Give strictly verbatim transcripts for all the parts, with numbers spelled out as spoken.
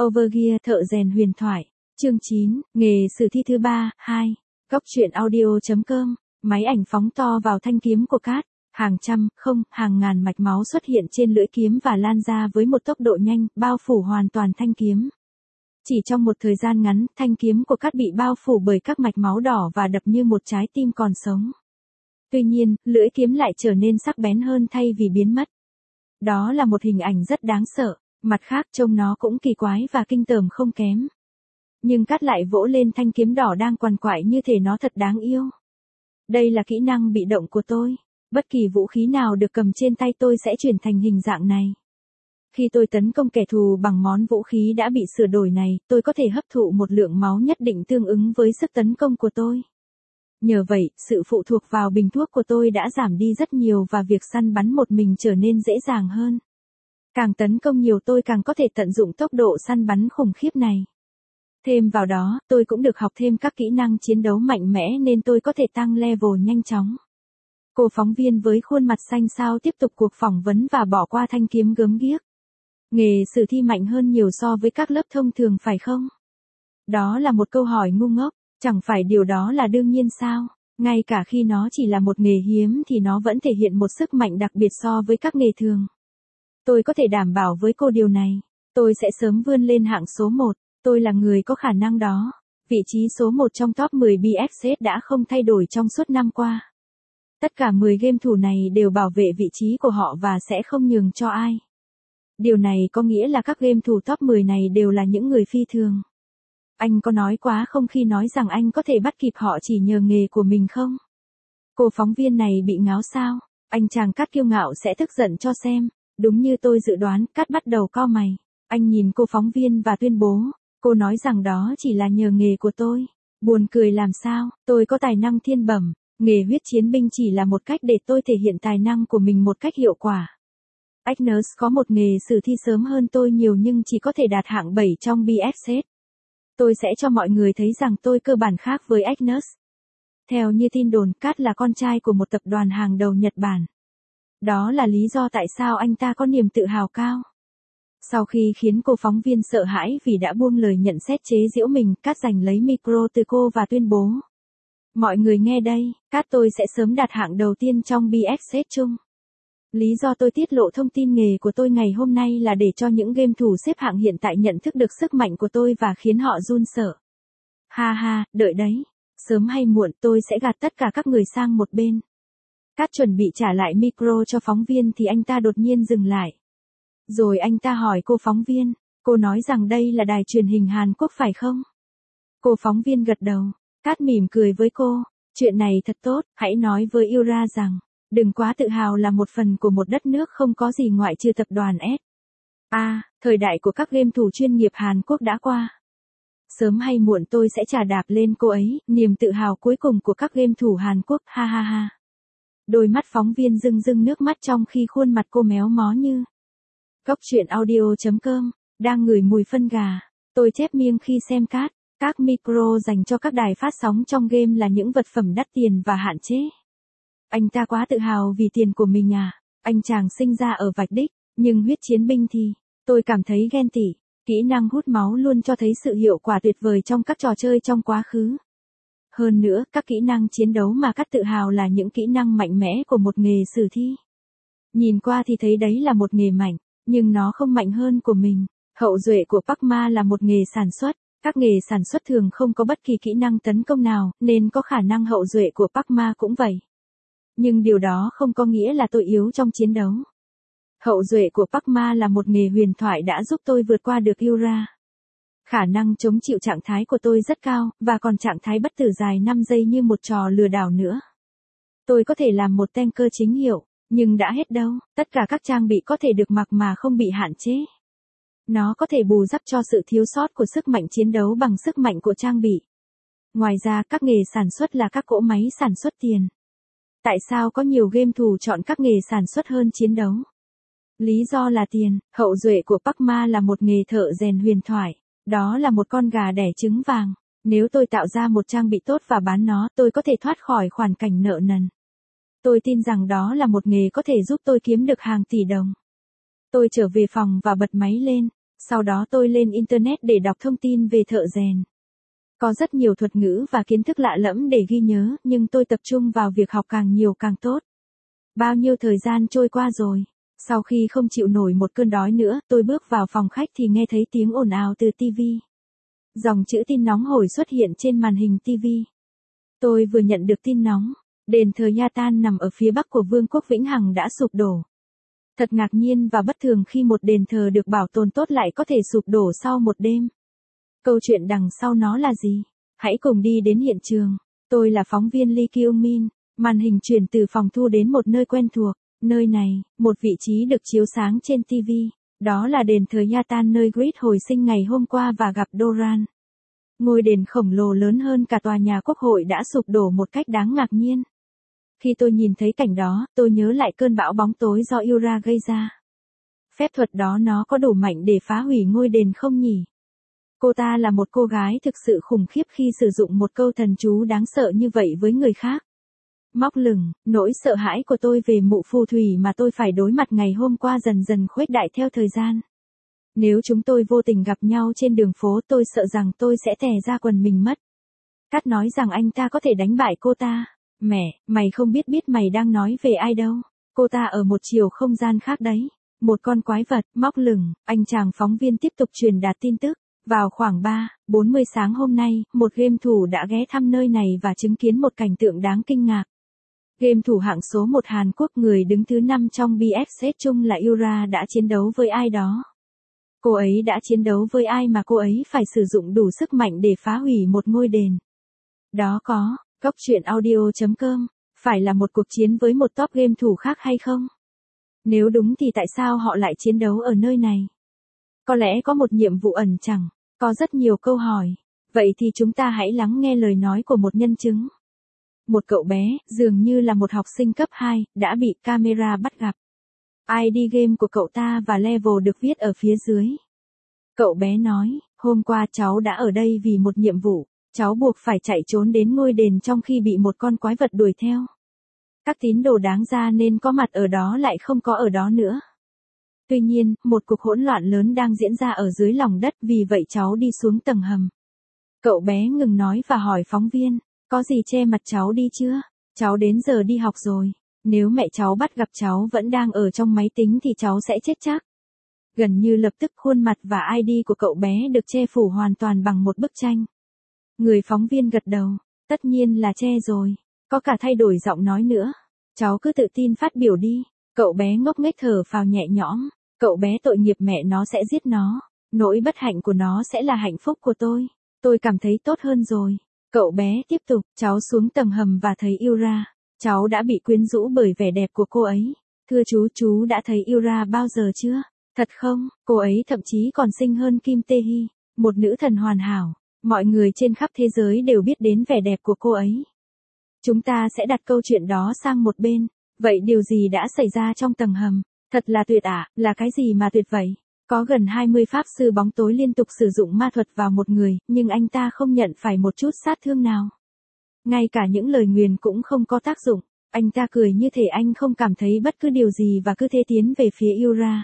Overgear thợ rèn huyền thoại. Chương chín, nghề sử thi thứ ba, hai. Góc truyện audio.com, máy ảnh phóng to vào thanh kiếm của Cát. Hàng trăm, không, hàng ngàn mạch máu xuất hiện trên lưỡi kiếm và lan ra với một tốc độ nhanh, bao phủ hoàn toàn thanh kiếm. Chỉ trong một thời gian ngắn, thanh kiếm của Cát bị bao phủ bởi các mạch máu đỏ và đập như một trái tim còn sống. Tuy nhiên, lưỡi kiếm lại trở nên sắc bén hơn thay vì biến mất. Đó là một hình ảnh rất đáng sợ, mặt khác trông nó cũng kỳ quái và kinh tởm không kém. Nhưng Cát lại vỗ lên thanh kiếm đỏ đang quằn quại như thể nó thật đáng yêu. Đây là kỹ năng bị động của tôi. Bất kỳ vũ khí nào được cầm trên tay tôi sẽ chuyển thành hình dạng này. Khi tôi tấn công kẻ thù bằng món vũ khí đã bị sửa đổi này, tôi có thể hấp thụ một lượng máu nhất định tương ứng với sức tấn công của tôi. Nhờ vậy, sự phụ thuộc vào bình thuốc của tôi đã giảm đi rất nhiều và việc săn bắn một mình trở nên dễ dàng hơn. Càng tấn công nhiều tôi càng có thể tận dụng tốc độ săn bắn khủng khiếp này. Thêm vào đó, tôi cũng được học thêm các kỹ năng chiến đấu mạnh mẽ nên tôi có thể tăng level nhanh chóng. Cô phóng viên với khuôn mặt xanh xao tiếp tục cuộc phỏng vấn và bỏ qua thanh kiếm gớm ghiếc. Nghề sử thi mạnh hơn nhiều so với các lớp thông thường phải không? Đó là một câu hỏi ngu ngốc, chẳng phải điều đó là đương nhiên sao? Ngay cả khi nó chỉ là một nghề hiếm thì nó vẫn thể hiện một sức mạnh đặc biệt so với các nghề thường. Tôi có thể đảm bảo với cô điều này. Tôi sẽ sớm vươn lên hạng số một. Tôi là người có khả năng đó. Vị trí số một trong top mười bê ép ét đã không thay đổi trong suốt năm qua. Tất cả mười game thủ này đều bảo vệ vị trí của họ và sẽ không nhường cho ai. Điều này có nghĩa là các game thủ top mười này đều là những người phi thường. Anh có nói quá không khi nói rằng anh có thể bắt kịp họ chỉ nhờ nghề của mình không? Cô phóng viên này bị ngáo sao? Anh chàng Cát kiêu ngạo sẽ tức giận cho xem. Đúng như tôi dự đoán, Cát bắt đầu cau mày. Anh nhìn cô phóng viên và tuyên bố. Cô nói rằng đó chỉ là nhờ nghề của tôi. Buồn cười làm sao, tôi có tài năng thiên bẩm. Nghề huyết chiến binh chỉ là một cách để tôi thể hiện tài năng của mình một cách hiệu quả. Agnes có một nghề sử thi sớm hơn tôi nhiều nhưng chỉ có thể đạt hạng bảy trong bê ép ét. Tôi sẽ cho mọi người thấy rằng tôi cơ bản khác với Agnes. Theo như tin đồn, Cát là con trai của một tập đoàn hàng đầu Nhật Bản. Đó là lý do tại sao anh ta có niềm tự hào cao. Sau khi khiến cô phóng viên sợ hãi vì đã buông lời nhận xét chế giễu mình, Cát giành lấy micro từ cô và tuyên bố. Mọi người nghe đây, Cát tôi sẽ sớm đạt hạng đầu tiên trong bê ép ét chung. Lý do tôi tiết lộ thông tin nghề của tôi ngày hôm nay là để cho những game thủ xếp hạng hiện tại nhận thức được sức mạnh của tôi và khiến họ run sợ. Ha ha, đợi đấy. Sớm hay muộn tôi sẽ gạt tất cả các người sang một bên. Cát chuẩn bị trả lại micro cho phóng viên thì anh ta đột nhiên dừng lại. Rồi anh ta hỏi cô phóng viên, cô nói rằng đây là đài truyền hình Hàn Quốc phải không? Cô phóng viên gật đầu. Cát mỉm cười với cô, chuyện này thật tốt, hãy nói với Yura rằng, đừng quá tự hào là một phần của một đất nước không có gì ngoại trừ tập đoàn S. À, thời đại của các game thủ chuyên nghiệp Hàn Quốc đã qua. Sớm hay muộn tôi sẽ trả đạp lên cô ấy, niềm tự hào cuối cùng của các game thủ Hàn Quốc, ha ha ha. Đôi mắt phóng viên rưng rưng nước mắt trong khi khuôn mặt cô méo mó như. Góc truyện audio.com, đang ngửi mùi phân gà, tôi chép miệng khi xem Cát. Các micro dành cho các đài phát sóng trong game là những vật phẩm đắt tiền và hạn chế. Anh ta quá tự hào vì tiền của mình à, anh chàng sinh ra ở vạch đích, nhưng huyết chiến binh thì, tôi cảm thấy ghen tị. Kỹ năng hút máu luôn cho thấy sự hiệu quả tuyệt vời trong các trò chơi trong quá khứ. Hơn nữa, các kỹ năng chiến đấu mà Cát tự hào là những kỹ năng mạnh mẽ của một nghề sử thi. Nhìn qua thì thấy đấy là một nghề mạnh, nhưng nó không mạnh hơn của mình. Hậu duệ của Park Ma là một nghề sản xuất. Các nghề sản xuất thường không có bất kỳ kỹ năng tấn công nào, nên có khả năng hậu duệ của Park Ma cũng vậy. Nhưng điều đó không có nghĩa là tôi yếu trong chiến đấu. Hậu duệ của Park Ma là một nghề huyền thoại đã giúp tôi vượt qua được Yura. Khả năng chống chịu trạng thái của tôi rất cao, và còn trạng thái bất tử dài năm giây như một trò lừa đảo nữa. Tôi có thể làm một tanker chính hiệu, nhưng đã hết đâu, tất cả các trang bị có thể được mặc mà không bị hạn chế. Nó có thể bù đắp cho sự thiếu sót của sức mạnh chiến đấu bằng sức mạnh của trang bị. Ngoài ra các nghề sản xuất là các cỗ máy sản xuất tiền. Tại sao có nhiều game thủ chọn các nghề sản xuất hơn chiến đấu? Lý do là tiền. Hậu duệ của Park Ma là một nghề thợ rèn huyền thoại. Đó là một con gà đẻ trứng vàng. Nếu tôi tạo ra một trang bị tốt và bán nó, tôi có thể thoát khỏi khoản cảnh nợ nần. Tôi tin rằng đó là một nghề có thể giúp tôi kiếm được hàng tỷ đồng. Tôi trở về phòng và bật máy lên. Sau đó tôi lên Internet để đọc thông tin về thợ rèn. Có rất nhiều thuật ngữ và kiến thức lạ lẫm để ghi nhớ, nhưng tôi tập trung vào việc học càng nhiều càng tốt. Bao nhiêu thời gian trôi qua rồi. Sau khi không chịu nổi một cơn đói nữa, tôi bước vào phòng khách thì nghe thấy tiếng ồn ào từ ti vi. Dòng chữ tin nóng hổi xuất hiện trên màn hình ti vi. Tôi vừa nhận được tin nóng. Đền thờ Yatan nằm ở phía bắc của Vương quốc Vĩnh Hằng đã sụp đổ. Thật ngạc nhiên và bất thường khi một đền thờ được bảo tồn tốt lại có thể sụp đổ sau một đêm. Câu chuyện đằng sau nó là gì? Hãy cùng đi đến hiện trường. Tôi là phóng viên Lee Kyung-min. Màn hình chuyển từ phòng thu đến một nơi quen thuộc. Nơi này, một vị trí được chiếu sáng trên ti vi. Đó là đền thờ Yatan nơi Grid hồi sinh ngày hôm qua và gặp Doran. Ngôi đền khổng lồ lớn hơn cả tòa nhà quốc hội đã sụp đổ một cách đáng ngạc nhiên. Khi tôi nhìn thấy cảnh đó, tôi nhớ lại cơn bão bóng tối do Yura gây ra. Phép thuật đó nó có đủ mạnh để phá hủy ngôi đền không nhỉ? Cô ta là một cô gái thực sự khủng khiếp khi sử dụng một câu thần chú đáng sợ như vậy với người khác. Móc lửng, nỗi sợ hãi của tôi về mụ phù thủy mà tôi phải đối mặt ngày hôm qua dần dần khuếch đại theo thời gian. Nếu chúng tôi vô tình gặp nhau trên đường phố tôi sợ rằng tôi sẽ tè ra quần mình mất. Cát nói rằng anh ta có thể đánh bại cô ta. Mẹ, mày không biết biết mày đang nói về ai đâu. Cô ta ở một chiều không gian khác đấy. Một con quái vật, móc lửng, anh chàng phóng viên tiếp tục truyền đạt tin tức. Vào khoảng ba, bốn mươi sáng hôm nay, một game thủ đã ghé thăm nơi này và chứng kiến một cảnh tượng đáng kinh ngạc. Game thủ hạng số một Hàn Quốc người đứng thứ năm trong bê ép xê chung là Yura đã chiến đấu với ai đó. Cô ấy đã chiến đấu với ai mà cô ấy phải sử dụng đủ sức mạnh để phá hủy một ngôi đền. Đó có, Cốc truyện audio chấm com, phải là một cuộc chiến với một top game thủ khác hay không? Nếu đúng thì tại sao họ lại chiến đấu ở nơi này? Có lẽ có một nhiệm vụ ẩn chẳng, có rất nhiều câu hỏi. Vậy thì chúng ta hãy lắng nghe lời nói của một nhân chứng. Một cậu bé, dường như là một học sinh cấp hai, đã bị camera bắt gặp. i đê game của cậu ta và level được viết ở phía dưới. Cậu bé nói, hôm qua cháu đã ở đây vì một nhiệm vụ. Cháu buộc phải chạy trốn đến ngôi đền trong khi bị một con quái vật đuổi theo. Các tín đồ đáng ra nên có mặt ở đó lại không có ở đó nữa. Tuy nhiên, một cuộc hỗn loạn lớn đang diễn ra ở dưới lòng đất vì vậy cháu đi xuống tầng hầm. Cậu bé ngừng nói và hỏi phóng viên, có gì che mặt cháu đi chưa? Cháu đến giờ đi học rồi. Nếu mẹ cháu bắt gặp cháu vẫn đang ở trong máy tính thì cháu sẽ chết chắc. Gần như lập tức khuôn mặt và i đê của cậu bé được che phủ hoàn toàn bằng một bức tranh. Người phóng viên gật đầu, tất nhiên là che rồi, có cả thay đổi giọng nói nữa. Cháu cứ tự tin phát biểu đi. Cậu bé ngốc nghếch thở phào nhẹ nhõm, cậu bé tội nghiệp mẹ nó sẽ giết nó, nỗi bất hạnh của nó sẽ là hạnh phúc của tôi. Tôi cảm thấy tốt hơn rồi. Cậu bé tiếp tục, cháu xuống tầng hầm và thấy Yura. Cháu đã bị quyến rũ bởi vẻ đẹp của cô ấy. Thưa chú, chú đã thấy Yura bao giờ chưa? Thật không, cô ấy thậm chí còn xinh hơn Kim Tae-hee, một nữ thần hoàn hảo. Mọi người trên khắp thế giới đều biết đến vẻ đẹp của cô ấy. Chúng ta sẽ đặt câu chuyện đó sang một bên. Vậy điều gì đã xảy ra trong tầng hầm? Thật là tuyệt ạ, à, là cái gì mà tuyệt vậy? Có gần hai mươi pháp sư bóng tối liên tục sử dụng ma thuật vào một người, nhưng anh ta không nhận phải một chút sát thương nào. Ngay cả những lời nguyền cũng không có tác dụng. Anh ta cười như thể anh không cảm thấy bất cứ điều gì và cứ thế tiến về phía Yura.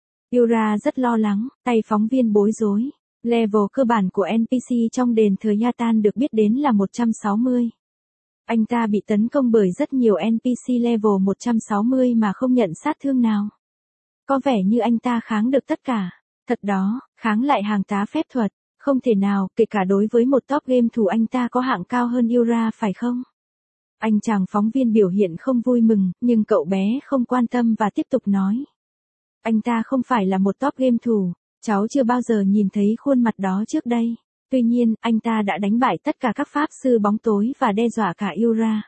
Yura rất lo lắng, tay phóng viên bối rối. Level cơ bản của en pê xê trong đền thờ Yatan được biết đến là một trăm sáu mươi. Anh ta bị tấn công bởi rất nhiều en pê xê level một trăm sáu mươi mà không nhận sát thương nào. Có vẻ như anh ta kháng được tất cả. Thật đó, kháng lại hàng tá phép thuật. Không thể nào, kể cả đối với một top game thủ anh ta có hạng cao hơn Yura phải không? Anh chàng phóng viên biểu hiện không vui mừng, nhưng cậu bé không quan tâm và tiếp tục nói. Anh ta không phải là một top game thủ. Cháu chưa bao giờ nhìn thấy khuôn mặt đó trước đây. Tuy nhiên, anh ta đã đánh bại tất cả các pháp sư bóng tối và đe dọa cả Yura.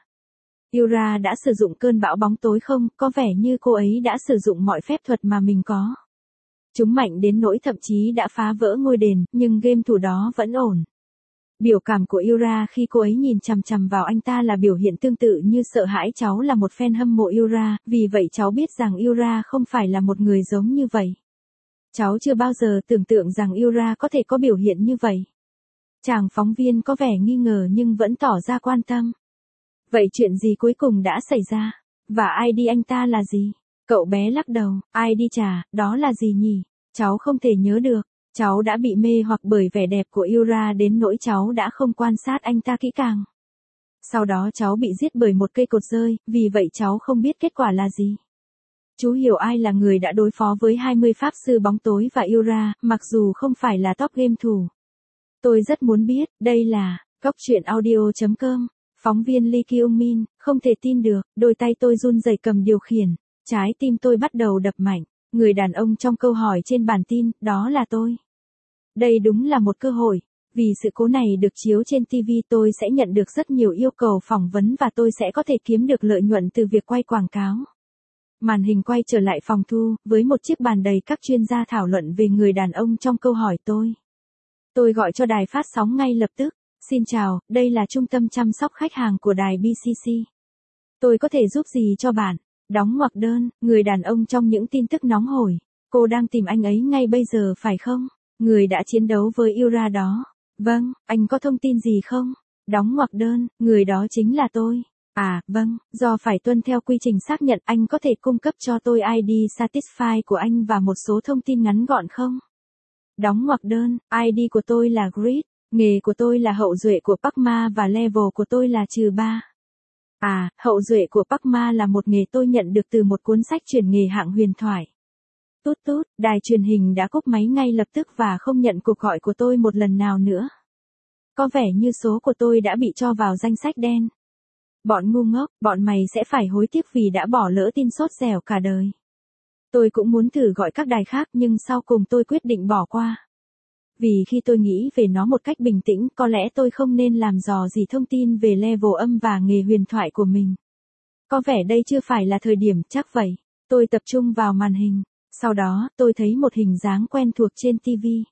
Yura đã sử dụng cơn bão bóng tối không? Có vẻ như cô ấy đã sử dụng mọi phép thuật mà mình có. Chúng mạnh đến nỗi thậm chí đã phá vỡ ngôi đền, nhưng game thủ đó vẫn ổn. Biểu cảm của Yura khi cô ấy nhìn chằm chằm vào anh ta là biểu hiện tương tự như sợ hãi. Cháu là một fan hâm mộ Yura, vì vậy cháu biết rằng Yura không phải là một người giống như vậy. Cháu chưa bao giờ tưởng tượng rằng Yura có thể có biểu hiện như vậy. Chàng phóng viên có vẻ nghi ngờ nhưng vẫn tỏ ra quan tâm. Vậy chuyện gì cuối cùng đã xảy ra? Và i đê anh ta là gì? Cậu bé lắc đầu, i đê chà, đó là gì nhỉ? Cháu không thể nhớ được. Cháu đã bị mê hoặc bởi vẻ đẹp của Yura đến nỗi cháu đã không quan sát anh ta kỹ càng. Sau đó cháu bị giết bởi một cây cột rơi, vì vậy cháu không biết kết quả là gì. Chú hiểu ai là người đã đối phó với hai mươi pháp sư bóng tối và Yura, mặc dù không phải là top game thủ. Tôi rất muốn biết, đây là Góc Chuyện Audio chấm com. Phóng viên Lee Kyung Min, không thể tin được, đôi tay tôi run rẩy cầm điều khiển, trái tim tôi bắt đầu đập mạnh. Người đàn ông trong câu hỏi trên bản tin, đó là tôi. Đây đúng là một cơ hội. Vì sự cố này được chiếu trên ti vi tôi sẽ nhận được rất nhiều yêu cầu phỏng vấn và tôi sẽ có thể kiếm được lợi nhuận từ việc quay quảng cáo. Màn hình quay trở lại phòng thu, với một chiếc bàn đầy các chuyên gia thảo luận về người đàn ông trong câu hỏi tôi. Tôi gọi cho đài phát sóng ngay lập tức. Xin chào, đây là trung tâm chăm sóc khách hàng của đài bê xê xê. Tôi có thể giúp gì cho bạn? Đóng ngoặc đơn, người đàn ông trong những tin tức nóng hổi. Cô đang tìm anh ấy ngay bây giờ phải không? Người đã chiến đấu với Yura đó. Vâng, anh có thông tin gì không? Đóng ngoặc đơn, người đó chính là tôi. À, vâng, do phải tuân theo quy trình xác nhận anh có thể cung cấp cho tôi i đê Satisfy của anh và một số thông tin ngắn gọn không? Đóng ngoặc đơn, i đê của tôi là Grid, nghề của tôi là hậu duệ của Parkma và level của tôi là trừ ba. À, hậu duệ của Parkma là một nghề tôi nhận được từ một cuốn sách chuyển nghề hạng huyền thoại. Tút tút, đài truyền hình đã cúp máy ngay lập tức và không nhận cuộc gọi của tôi một lần nào nữa. Có vẻ như số của tôi đã bị cho vào danh sách đen. Bọn ngu ngốc, bọn mày sẽ phải hối tiếc vì đã bỏ lỡ tin sốt dẻo cả đời. Tôi cũng muốn thử gọi các đài khác nhưng sau cùng tôi quyết định bỏ qua. Vì khi tôi nghĩ về nó một cách bình tĩnh, có lẽ tôi không nên làm dò gì thông tin về level âm và nghề huyền thoại của mình. Có vẻ đây chưa phải là thời điểm, chắc vậy. Tôi tập trung vào màn hình. Sau đó, tôi thấy một hình dáng quen thuộc trên ti vi.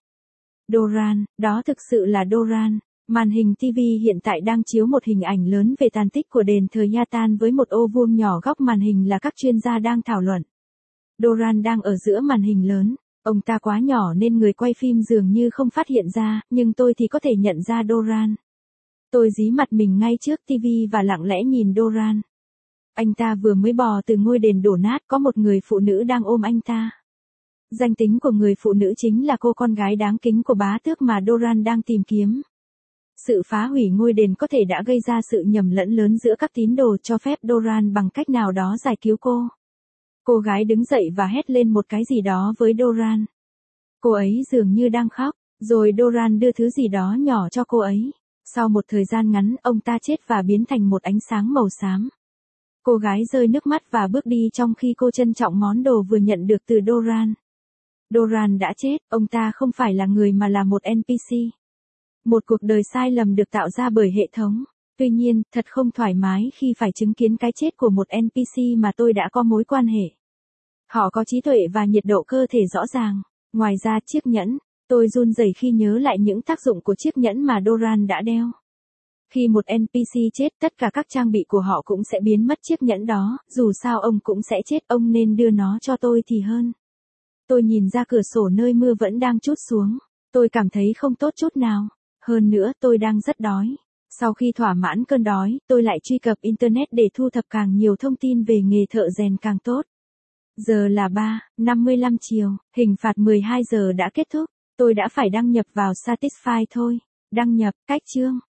Doran, đó thực sự là Doran. Màn hình ti vi hiện tại đang chiếu một hình ảnh lớn về tàn tích của đền thờ Yatan với một ô vuông nhỏ góc màn hình là các chuyên gia đang thảo luận. Doran đang ở giữa màn hình lớn. Ông ta quá nhỏ nên người quay phim dường như không phát hiện ra, nhưng tôi thì có thể nhận ra Doran. Tôi dí mặt mình ngay trước ti vi và lặng lẽ nhìn Doran. Anh ta vừa mới bò từ ngôi đền đổ nát, có một người phụ nữ đang ôm anh ta. Danh tính của người phụ nữ chính là cô con gái đáng kính của bá tước mà Doran đang tìm kiếm. Sự phá hủy ngôi đền có thể đã gây ra sự nhầm lẫn lớn giữa các tín đồ, cho phép Doran bằng cách nào đó giải cứu cô. Cô gái đứng dậy và hét lên một cái gì đó với Doran. Cô ấy dường như đang khóc, rồi Doran đưa thứ gì đó nhỏ cho cô ấy. Sau một thời gian ngắn, ông ta chết và biến thành một ánh sáng màu xám. Cô gái rơi nước mắt và bước đi trong khi cô trân trọng món đồ vừa nhận được từ Doran. Doran đã chết, ông ta không phải là người mà là một en pê xê. Một cuộc đời sai lầm được tạo ra bởi hệ thống. Tuy nhiên, thật không thoải mái khi phải chứng kiến cái chết của một en pê xê mà tôi đã có mối quan hệ. Họ có trí tuệ và nhiệt độ cơ thể rõ ràng. Ngoài ra chiếc nhẫn, tôi run rẩy khi nhớ lại những tác dụng của chiếc nhẫn mà Doran đã đeo. Khi một en pê xê chết, tất cả các trang bị của họ cũng sẽ biến mất chiếc nhẫn đó, dù sao ông cũng sẽ chết, ông nên đưa nó cho tôi thì hơn. Tôi nhìn ra cửa sổ nơi mưa vẫn đang trút xuống. Tôi cảm thấy không tốt chút nào. Hơn nữa, tôi đang rất đói. Sau khi thỏa mãn cơn đói, tôi lại truy cập Internet để thu thập càng nhiều thông tin về nghề thợ rèn càng tốt. Giờ là ba năm mươi lăm chiều, hình phạt mười hai giờ đã kết thúc. Tôi đã phải đăng nhập vào Satisfy thôi. Đăng nhập, cách chương.